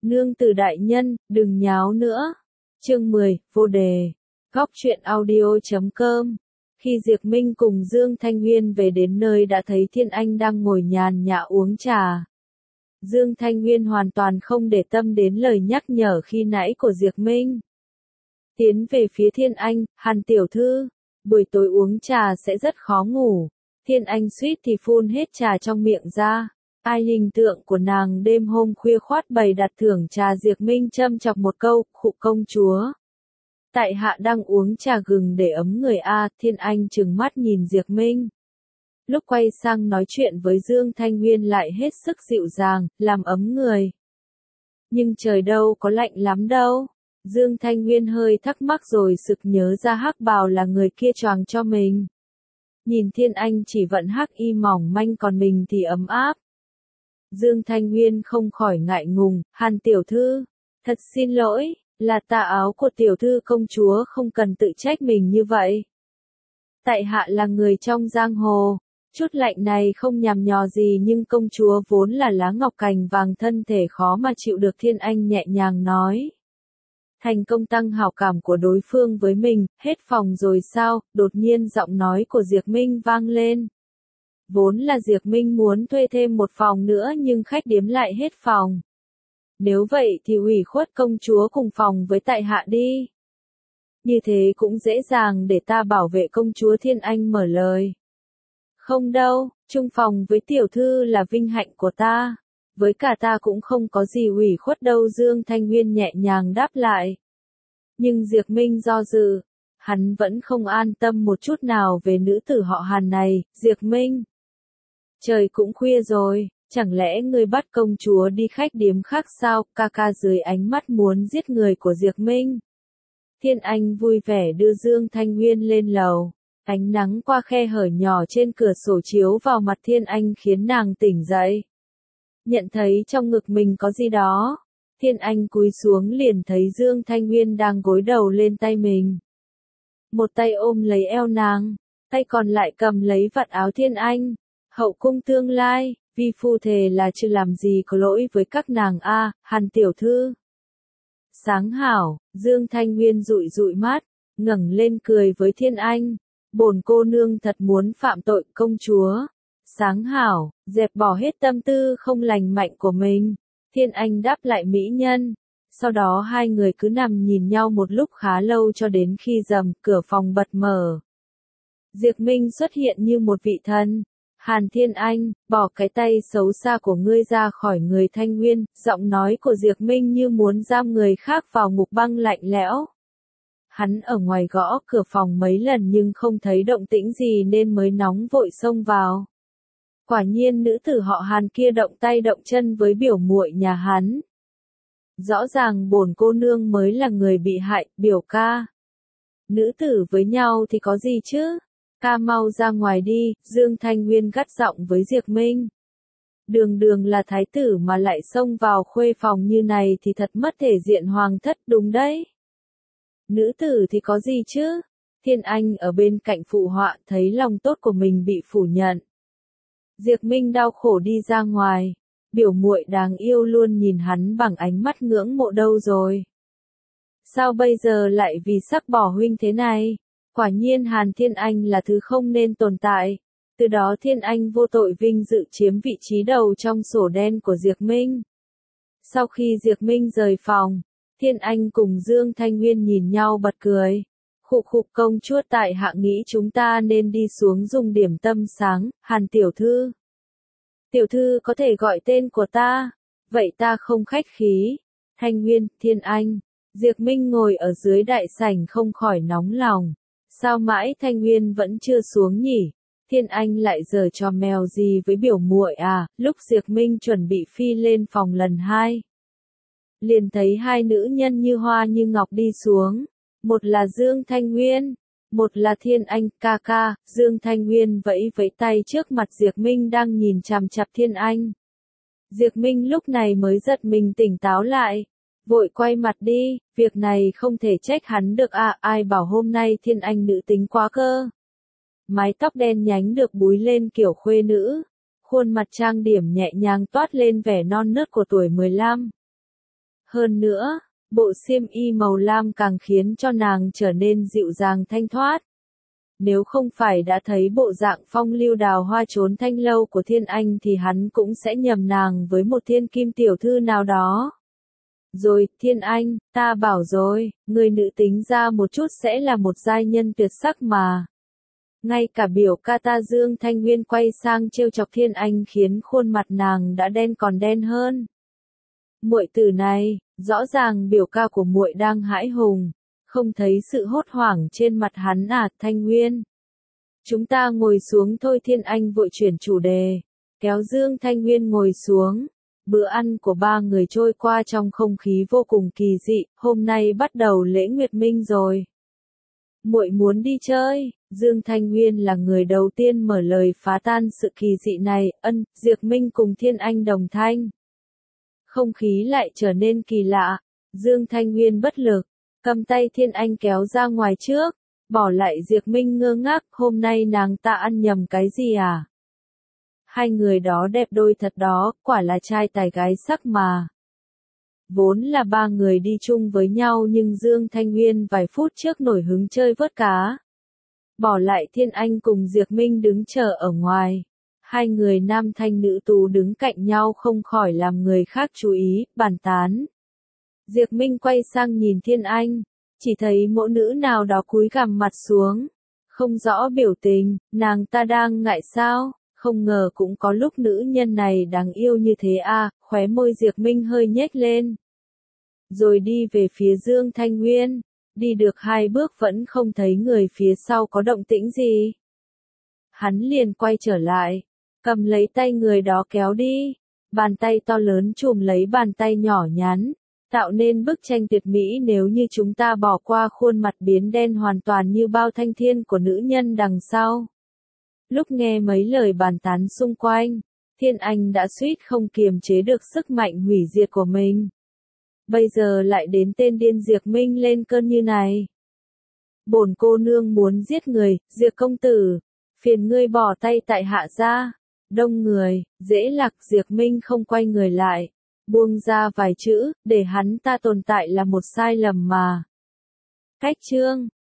Nương tử đại nhân, đừng nháo nữa. Chương 10, vô đề. Góc truyện audio.com. Khi Diệp Minh cùng Dương Thanh Nguyên về đến nơi đã thấy Thiên Anh đang ngồi nhàn nhã uống trà. Dương Thanh Nguyên hoàn toàn không để tâm đến lời nhắc nhở khi nãy của Diệp Minh. Tiến về phía Thiên Anh, Hàn tiểu thư, buổi tối uống trà sẽ rất khó ngủ. Thiên Anh suýt thì phun hết trà trong miệng ra. Ai hình tượng của nàng đêm hôm khuya khoát bày đặt thưởng trà Diệp Minh châm chọc một câu, khụ công chúa. Tại hạ đang uống trà gừng để ấm người a. Thiên Anh trừng mắt nhìn Diệp Minh. Lúc quay sang nói chuyện với Dương Thanh Nguyên lại hết sức dịu dàng, làm ấm người. Nhưng trời đâu có lạnh lắm đâu. Dương Thanh Nguyên hơi thắc mắc rồi sực nhớ ra Hắc Bào là người kia choàng cho mình. Nhìn Thiên Anh chỉ vận hắc y mỏng manh còn mình thì ấm áp. Dương Thanh Nguyên không khỏi ngại ngùng, Hàn tiểu thư, thật xin lỗi, là tà áo của tiểu thư công chúa không cần tự trách mình như vậy. Tại hạ là người trong giang hồ, chút lạnh này không nhằm nhò gì nhưng công chúa vốn là lá ngọc cành vàng thân thể khó mà chịu được. Thiên Anh nhẹ nhàng nói. Thành công tăng hảo cảm của đối phương với mình, hết phòng rồi sao, đột nhiên giọng nói của Diệp Minh vang lên. Vốn là Diệp Minh muốn thuê thêm một phòng nữa nhưng khách điếm lại hết phòng. Nếu vậy thì ủy khuất công chúa cùng phòng với tại hạ đi. Như thế cũng dễ dàng để ta bảo vệ công chúa. Thiên Anh mở lời. Không đâu, chung phòng với tiểu thư là vinh hạnh của ta. Với cả ta cũng không có gì ủy khuất đâu. Dương Thanh Nguyên nhẹ nhàng đáp lại. Nhưng Diệp Minh do dự. Hắn vẫn không an tâm một chút nào về nữ tử họ Hàn này. Diệp Minh. Trời cũng khuya rồi, chẳng lẽ ngươi bắt công chúa đi khách điếm khác sao? Ca ca dưới ánh mắt muốn giết người của Diệp Minh. Thiên Anh vui vẻ đưa Dương Thanh Nguyên lên lầu. Ánh nắng qua khe hở nhỏ trên cửa sổ chiếu vào mặt Thiên Anh khiến nàng tỉnh dậy. Nhận thấy trong ngực mình có gì đó. Thiên Anh cúi xuống liền thấy Dương Thanh Nguyên đang gối đầu lên tay mình. Một tay ôm lấy eo nàng, tay còn lại cầm lấy vạt áo Thiên Anh. Hậu cung tương lai, vi phu thề là chưa làm gì có lỗi với các nàng a. Hàn tiểu thư. Sáng hảo, Dương Thanh Nguyên dụi dụi mắt, ngẩng lên cười với Thiên Anh. Bổn cô nương thật muốn phạm tội công chúa. Sáng hảo, dẹp bỏ hết tâm tư không lành mạnh của mình. Thiên Anh đáp lại mỹ nhân. Sau đó hai người cứ nằm nhìn nhau một lúc khá lâu cho đến khi rầm cửa phòng bật mở. Diệp Minh xuất hiện như một vị thần. Hàn Thiên Anh, bỏ cái tay xấu xa của ngươi ra khỏi người Thanh Nguyên. Giọng nói của Diệp Minh như muốn giam người khác vào ngục băng lạnh lẽo. Hắn ở ngoài gõ cửa phòng mấy lần nhưng không thấy động tĩnh gì nên mới nóng vội xông vào. Quả nhiên nữ tử họ Hàn kia động tay động chân với biểu muội nhà hắn. Rõ ràng bổn cô nương mới là người bị hại. Biểu ca. Nữ tử với nhau thì có gì chứ? Ca mau ra ngoài đi. Dương Thanh Nguyên gắt giọng với Diệp Minh. Đường đường là thái tử mà lại xông vào khuê phòng như này thì thật mất thể diện hoàng thất đúng đấy. Nữ tử thì có gì chứ? Thiên Anh ở bên cạnh phụ họa thấy lòng tốt của mình bị phủ nhận. Diệp Minh đau khổ đi ra ngoài. Biểu muội đáng yêu luôn nhìn hắn bằng ánh mắt ngưỡng mộ đâu rồi. Sao bây giờ lại vì sắc bỏ huynh thế này? Quả nhiên Hàn Thiên Anh là thứ không nên tồn tại. Từ đó Thiên Anh vô tội vinh dự chiếm vị trí đầu trong sổ đen của Diệp Minh. Sau khi Diệp Minh rời phòng, Thiên Anh cùng Dương Thanh Nguyên nhìn nhau bật cười. Khụ khụ công chúa tại hạ nghĩ chúng ta nên đi xuống dùng điểm tâm sáng. Hàn tiểu thư. Tiểu thư có thể gọi tên của ta. Vậy ta không khách khí. Thanh Nguyên, Thiên Anh. Diệp Minh ngồi ở dưới đại sảnh không khỏi nóng lòng. Sao mãi Thanh Nguyên vẫn chưa xuống nhỉ? Thiên Anh lại giở trò mèo gì với biểu muội à? Lúc Diệp Minh chuẩn bị phi lên phòng lần 2. Liền thấy hai nữ nhân như hoa như ngọc đi xuống. Một là Dương Thanh Nguyên. Một là Thiên Anh. Ca ca. Dương Thanh Nguyên vẫy vẫy tay trước mặt Diệp Minh đang nhìn chằm chằm Thiên Anh. Diệp Minh lúc này mới giật mình tỉnh táo lại. Vội quay mặt đi, việc này không thể trách hắn được à, ai bảo hôm nay Thiên Anh nữ tính quá cơ. Mái tóc đen nhánh được búi lên kiểu khuê nữ, khuôn mặt trang điểm nhẹ nhàng toát lên vẻ non nớt của tuổi 15. Hơn nữa, bộ xiêm y màu lam càng khiến cho nàng trở nên dịu dàng thanh thoát. Nếu không phải đã thấy bộ dạng phong lưu đào hoa trốn thanh lâu của Thiên Anh thì hắn cũng sẽ nhầm nàng với một thiên kim tiểu thư nào đó. Rồi, Thiên Anh, ta bảo rồi, người nữ tính ra một chút sẽ là một giai nhân tuyệt sắc mà. Ngay cả biểu ca ta Dương Thanh Nguyên quay sang trêu chọc Thiên Anh khiến khuôn mặt nàng đã đen còn đen hơn. Muội tử này, rõ ràng biểu ca của muội đang hãi hùng, không thấy sự hốt hoảng trên mặt hắn à, Thanh Nguyên. Chúng ta ngồi xuống thôi, Thiên Anh vội chuyển chủ đề, kéo Dương Thanh Nguyên ngồi xuống. Bữa ăn của ba người trôi qua trong không khí vô cùng kỳ dị, hôm nay bắt đầu lễ Nguyệt Minh rồi. Muội muốn đi chơi, Dương Thanh Nguyên là người đầu tiên mở lời phá tan sự kỳ dị này, Diệp Minh cùng Thiên Anh đồng thanh. Không khí lại trở nên kỳ lạ, Dương Thanh Nguyên bất lực, cầm tay Thiên Anh kéo ra ngoài trước, bỏ lại Diệp Minh ngơ ngác, hôm nay nàng ta ăn nhầm cái gì à? Hai người đó đẹp đôi thật đó, quả là trai tài gái sắc mà. Vốn là ba người đi chung với nhau nhưng Dương Thanh Nguyên vài phút trước nổi hứng chơi vớt cá. Bỏ lại Thiên Anh cùng Diệp Minh đứng chờ ở ngoài. Hai người nam thanh nữ tú đứng cạnh nhau không khỏi làm người khác chú ý, bàn tán. Diệp Minh quay sang nhìn Thiên Anh, chỉ thấy mẫu nữ nào đó cúi gằm mặt xuống. Không rõ biểu tình, nàng ta đang ngại sao? Không ngờ cũng có lúc nữ nhân này đáng yêu như thế à, khóe môi Diệp Minh hơi nhếch lên. Rồi đi về phía Dương Thanh Nguyên, đi được 2 bước vẫn không thấy người phía sau có động tĩnh gì. Hắn liền quay trở lại, cầm lấy tay người đó kéo đi, bàn tay to lớn chùm lấy bàn tay nhỏ nhắn, tạo nên bức tranh tuyệt mỹ nếu như chúng ta bỏ qua khuôn mặt biến đen hoàn toàn như bao thanh thiên của nữ nhân đằng sau. Lúc nghe mấy lời bàn tán xung quanh, Thiên Anh đã suýt không kiềm chế được sức mạnh hủy diệt của mình. Bây giờ lại đến tên điên Diệp Minh lên cơn như này. Bổn cô nương muốn giết người, Diệp công tử, phiền ngươi bỏ tay tại hạ ra. Đông người, dễ lạc, Diệp Minh không quay người lại, buông ra vài chữ, để hắn ta tồn tại là một sai lầm mà. Cách chương